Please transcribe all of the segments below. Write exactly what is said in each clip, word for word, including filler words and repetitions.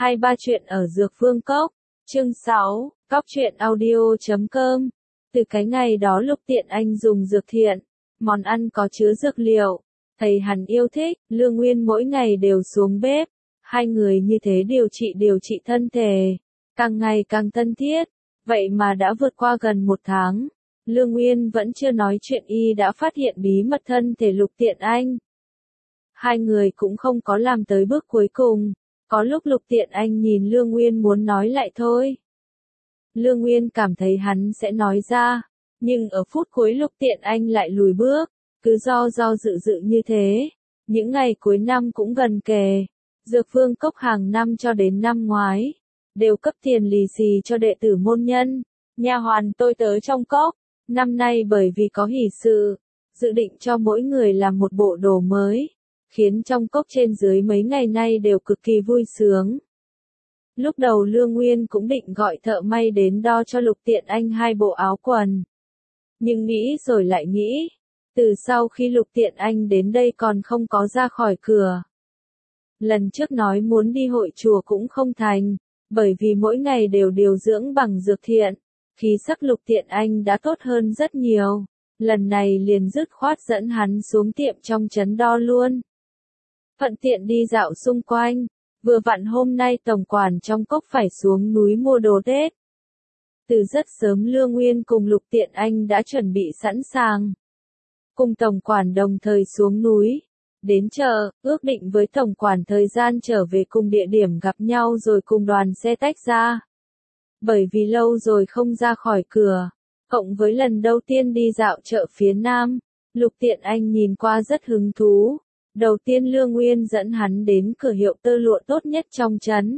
hai ba chuyện ở Dược Vương Cốc, chương sáu, cóc truyện audio chấm com. Từ cái ngày đó Lục Tiện Anh dùng dược thiện, món ăn có chứa dược liệu, thầy hắn yêu thích, Lương Nguyên mỗi ngày đều xuống bếp, hai người như thế điều trị điều trị thân thể, càng ngày càng thân thiết, vậy mà đã vượt qua gần một tháng. Lương Nguyên vẫn chưa nói chuyện y đã phát hiện bí mật thân thể Lục Tiện Anh. Hai người cũng không có làm tới bước cuối cùng, có lúc Lục Tiện Anh nhìn Lương Nguyên muốn nói lại thôi. Lương Nguyên cảm thấy hắn sẽ nói ra, nhưng ở phút cuối Lục Tiện Anh lại lùi bước, cứ do do dự dự như thế. Những ngày cuối năm cũng gần kề, Dược Vương Cốc hàng năm cho đến năm ngoái, đều cấp tiền lì xì cho đệ tử môn nhân, nha hoàn tôi tớ trong cốc. Năm nay bởi vì có hỷ sự, dự định cho mỗi người làm một bộ đồ mới, khiến trong cốc trên dưới mấy ngày nay đều cực kỳ vui sướng. Lúc đầu Lương Nguyên cũng định gọi thợ may đến đo cho Lục Tiện Anh hai bộ áo quần. Nhưng nghĩ rồi lại nghĩ, từ sau khi Lục Tiện Anh đến đây còn không có ra khỏi cửa. Lần trước nói muốn đi hội chùa cũng không thành, bởi vì mỗi ngày đều điều dưỡng bằng dược thiện, khí sắc Lục Tiện Anh đã tốt hơn rất nhiều. Lần này liền dứt khoát dẫn hắn xuống tiệm trong trấn đo luôn. Thuận tiện đi dạo xung quanh, vừa vặn hôm nay tổng quản trong cốc phải xuống núi mua đồ Tết. Từ rất sớm Lương Nguyên cùng Lục Tiện Anh đã chuẩn bị sẵn sàng. Cùng tổng quản đồng thời xuống núi, đến chợ, ước định với tổng quản thời gian trở về cùng địa điểm gặp nhau rồi cùng đoàn xe tách ra. Bởi vì lâu rồi không ra khỏi cửa, cộng với lần đầu tiên đi dạo chợ phía Nam, Lục Tiện Anh nhìn qua rất hứng thú. Đầu tiên Lương Nguyên dẫn hắn đến cửa hiệu tơ lụa tốt nhất trong trấn.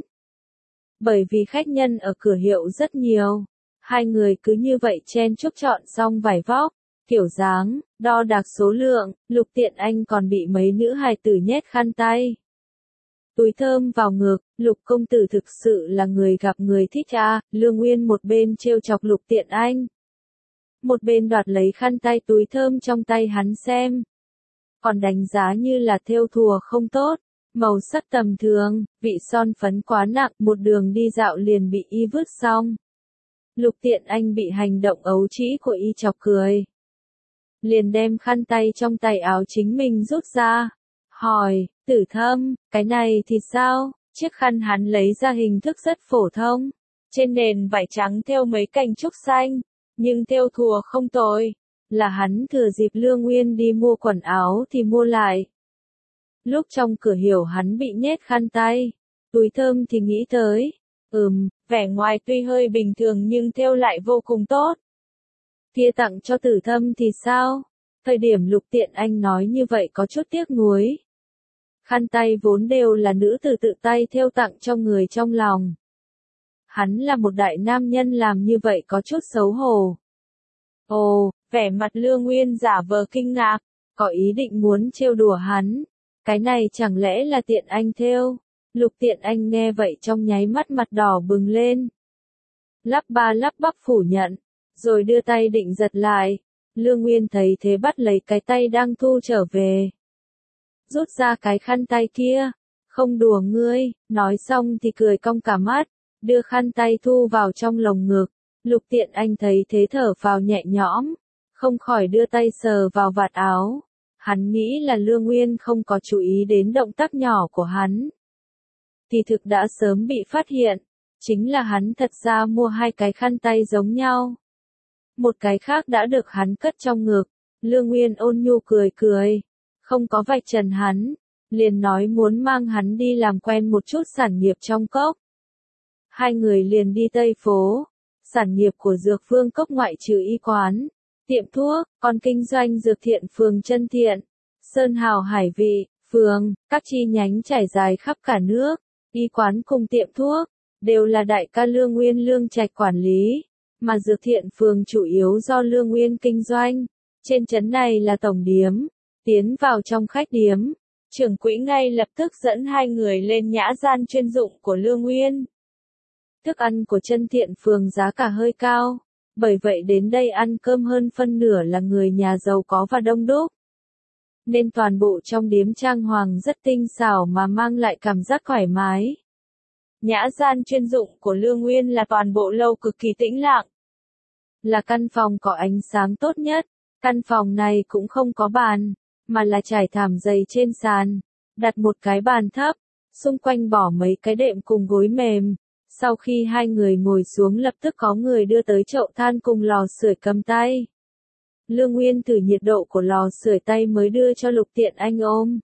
Bởi vì khách nhân ở cửa hiệu rất nhiều, hai người cứ như vậy chen chúc chọn xong vải vóc, kiểu dáng, đo đạc số lượng, Lục Tiện Anh còn bị mấy nữ hài tử nhét khăn tay. Túi thơm vào ngực, Lục công tử thực sự là người gặp người thích à, Lương Nguyên một bên trêu chọc Lục Tiện Anh. Một bên đoạt lấy khăn tay túi thơm trong tay hắn xem. Còn đánh giá như là thêu thùa không tốt, màu sắc tầm thường, vị son phấn quá nặng, một đường đi dạo liền bị y vứt xong. Lục Tiện Anh bị hành động ấu trĩ của y chọc cười. Liền đem khăn tay trong tay áo chính mình rút ra, hỏi, Tử Thâm, cái này thì sao? Chiếc khăn hắn lấy ra hình thức rất phổ thông, trên nền vải trắng thêu mấy cành trúc xanh, nhưng thêu thùa không tồi. Là hắn thừa dịp Lương Nguyên đi mua quần áo thì mua lại. Lúc trong cửa hiệu hắn bị nhét khăn tay, túi thơm thì nghĩ tới, ừm, vẻ ngoài tuy hơi bình thường nhưng thêu lại vô cùng tốt. Kia tặng cho Tử Thâm thì sao? Thời điểm Lục Tiện Anh nói như vậy có chút tiếc nuối. Khăn tay vốn đều là nữ tử tự tay thêu tặng cho người trong lòng. Hắn là một đại nam nhân làm như vậy có chút xấu hổ. Ồ, vẻ mặt Lương Nguyên giả vờ kinh ngạc, có ý định muốn trêu đùa hắn. Cái này chẳng lẽ là Tiện Anh thêu? Lục Tiện Anh nghe vậy trong nháy mắt mặt đỏ bừng lên. Lắp ba lắp bắp phủ nhận, rồi đưa tay định giật lại. Lương Nguyên thấy thế bắt lấy cái tay đang thu trở về. Rút ra cái khăn tay kia, không đùa ngươi, nói xong thì cười cong cả mắt, đưa khăn tay thu vào trong lồng ngực. Lục Tiện Anh thấy thế thở phào nhẹ nhõm, không khỏi đưa tay sờ vào vạt áo. Hắn nghĩ là Lương Nguyên không có chú ý đến động tác nhỏ của hắn. Kỳ thực đã sớm bị phát hiện, chính là hắn thật ra mua hai cái khăn tay giống nhau. Một cái khác đã được hắn cất trong ngực, Lương Nguyên ôn nhu cười cười, không có vạch trần hắn, liền nói muốn mang hắn đi làm quen một chút sản nghiệp trong cốc. Hai người liền đi Tây Phố. Sản nghiệp của Dược Vương Cốc ngoại trừ y quán, tiệm thuốc, còn kinh doanh dược thiện phường Chân Thiện, Sơn Hào Hải Vị, phường, các chi nhánh trải dài khắp cả nước. Y quán cùng tiệm thuốc, đều là đại ca Lương Nguyên Lương Trạch quản lý, mà dược thiện phường chủ yếu do Lương Nguyên kinh doanh. Trên trấn này là tổng điếm, tiến vào trong khách điếm, trưởng quỹ ngay lập tức dẫn hai người lên nhã gian chuyên dụng của Lương Nguyên. Thức ăn của Chân Thiện phường giá cả hơi cao, bởi vậy đến đây ăn cơm hơn phân nửa là người nhà giàu có và đông đúc. Nên toàn bộ trong điếm trang hoàng rất tinh xảo mà mang lại cảm giác thoải mái. Nhã gian chuyên dụng của Lương Nguyên là toàn bộ lầu cực kỳ tĩnh lặng. Là căn phòng có ánh sáng tốt nhất, căn phòng này cũng không có bàn, mà là trải thảm dày trên sàn, đặt một cái bàn thấp, xung quanh bỏ mấy cái đệm cùng gối mềm. Sau khi hai người ngồi xuống lập tức có người đưa tới chậu than cùng lò sưởi cầm tay. Lương Nguyên thử nhiệt độ của lò sưởi tay mới đưa cho Lục Tiện Anh ôm.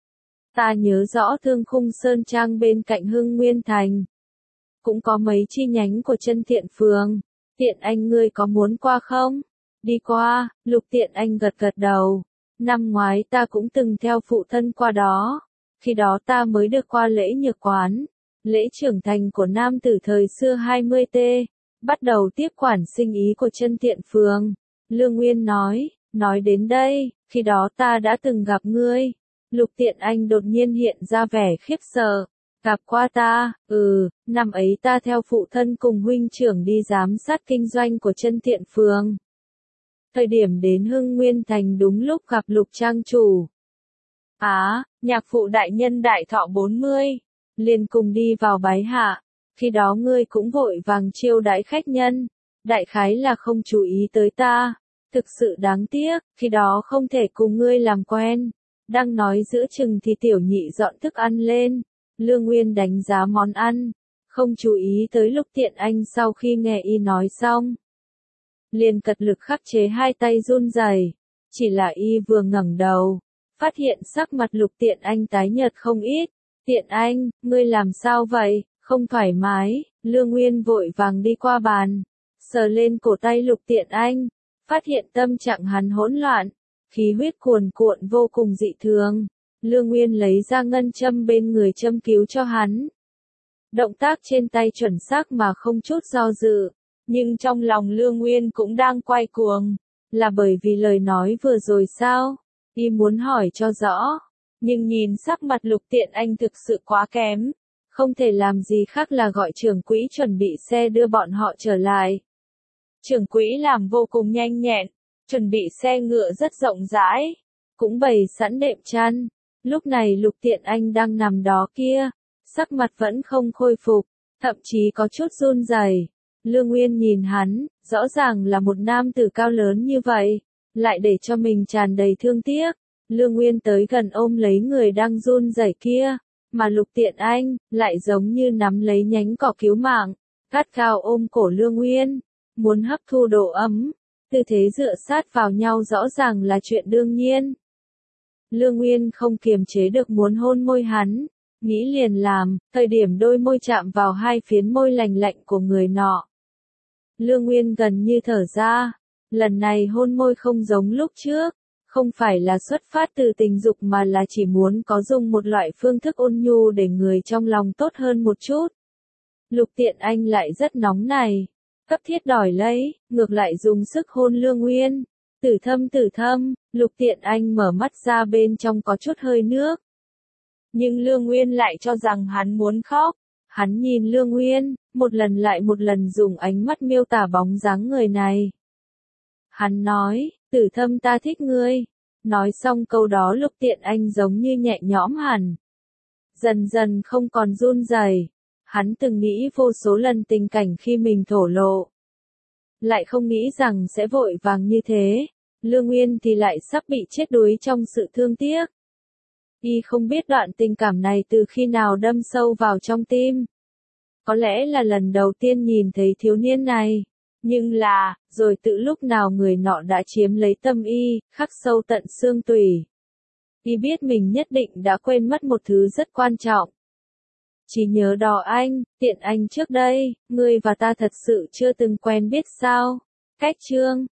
Ta nhớ rõ Thương Khung Sơn Trang bên cạnh Hưng Nguyên Thành. Cũng có mấy chi nhánh của Chân Thiện Phường. Tiện Anh ngươi có muốn qua không? Đi qua, Lục Tiện Anh gật gật đầu. Năm ngoái ta cũng từng theo phụ thân qua đó. Khi đó ta mới được qua lễ nhược quán. Lễ trưởng thành của nam tử thời xưa hai mươi T. Bắt đầu tiếp quản sinh ý của Chân Thiện Phường. Lương Nguyên nói, nói đến đây, khi đó ta đã từng gặp ngươi. Lục Tiện Anh đột nhiên hiện ra vẻ khiếp sợ. Gặp qua ta, ừ, năm ấy ta theo phụ thân cùng huynh trưởng đi giám sát kinh doanh của Chân Thiện Phường. Thời điểm đến Hưng Nguyên Thành đúng lúc gặp Lục trang chủ. Á, nhạc phụ đại nhân đại thọ bốn mươi, liền cùng đi vào bái hạ. Khi đó ngươi cũng vội vàng chiêu đãi khách nhân, đại khái là không chú ý tới ta. Thực sự đáng tiếc, khi đó không thể cùng ngươi làm quen. Đang nói giữa chừng thì tiểu nhị dọn thức ăn lên. Lương Nguyên đánh giá món ăn, không chú ý tới Lục Tiện Anh sau khi nghe y nói xong. Liền cật lực khắc chế hai tay run rẩy, chỉ là y vừa ngẩng đầu, phát hiện sắc mặt Lục Tiện Anh tái nhợt không ít. Tiện Anh, ngươi làm sao vậy, không thoải mái, Lương Nguyên vội vàng đi qua bàn, sờ lên cổ tay Lục Tiện Anh, phát hiện tâm trạng hắn hỗn loạn, khí huyết cuồn cuộn vô cùng dị thường. Lương Nguyên lấy ra ngân châm bên người châm cứu cho hắn. Động tác trên tay chuẩn xác mà không chút do dự, nhưng trong lòng Lương Nguyên cũng đang quay cuồng, là bởi vì lời nói vừa rồi sao? Y muốn hỏi cho rõ, nhưng nhìn sắc mặt Lục Tiện Anh thực sự quá kém, không thể làm gì khác là gọi trưởng quỹ chuẩn bị xe đưa bọn họ trở lại. Trưởng quỹ làm vô cùng nhanh nhẹn, chuẩn bị xe ngựa rất rộng rãi, cũng bày sẵn đệm chăn. Lúc này Lục Tiện Anh đang nằm đó kia, sắc mặt vẫn không khôi phục, thậm chí có chút run rẩy. Lương Nguyên nhìn hắn, rõ ràng là một nam tử cao lớn như vậy, lại để cho mình tràn đầy thương tiếc. Lương Nguyên tới gần ôm lấy người đang run rẩy kia, mà Lục Tiện Anh lại giống như nắm lấy nhánh cỏ cứu mạng, gắt gao ôm cổ Lương Nguyên, muốn hấp thu độ ấm. Tư thế dựa sát vào nhau rõ ràng là chuyện đương nhiên. Lương Nguyên không kiềm chế được muốn hôn môi hắn, nghĩ liền làm, thời điểm đôi môi chạm vào hai phiến môi lành lạnh của người nọ. Lương Nguyên gần như thở ra, lần này hôn môi không giống lúc trước, không phải là xuất phát từ tình dục mà là chỉ muốn có dùng một loại phương thức ôn nhu để người trong lòng tốt hơn một chút. Lục Tiện Anh lại rất nóng này, cấp thiết đòi lấy, ngược lại dùng sức hôn Lương Nguyên. Tử thâm tử thâm, Lục Tiện Anh mở mắt ra bên trong có chút hơi nước. Nhưng Lương Nguyên lại cho rằng hắn muốn khóc. Hắn nhìn Lương Nguyên, một lần lại một lần dùng ánh mắt miêu tả bóng dáng người này. Hắn nói, tử thâm ta thích ngươi. Nói xong câu đó Lục Tiện Anh giống như nhẹ nhõm hẳn. Dần dần không còn run rẩy. Hắn từng nghĩ vô số lần tình cảnh khi mình thổ lộ. Lại không nghĩ rằng sẽ vội vàng như thế. Lương Nguyên thì lại sắp bị chết đuối trong sự thương tiếc. Y không biết đoạn tình cảm này từ khi nào đâm sâu vào trong tim. Có lẽ là lần đầu tiên nhìn thấy thiếu niên này. Nhưng là, rồi tự lúc nào người nọ đã chiếm lấy tâm y, khắc sâu tận xương tủy. Y biết mình nhất định đã quên mất một thứ rất quan trọng. Chỉ nhớ đó anh, Tiện Anh trước đây, ngươi và ta thật sự chưa từng quen biết sao? Cách chương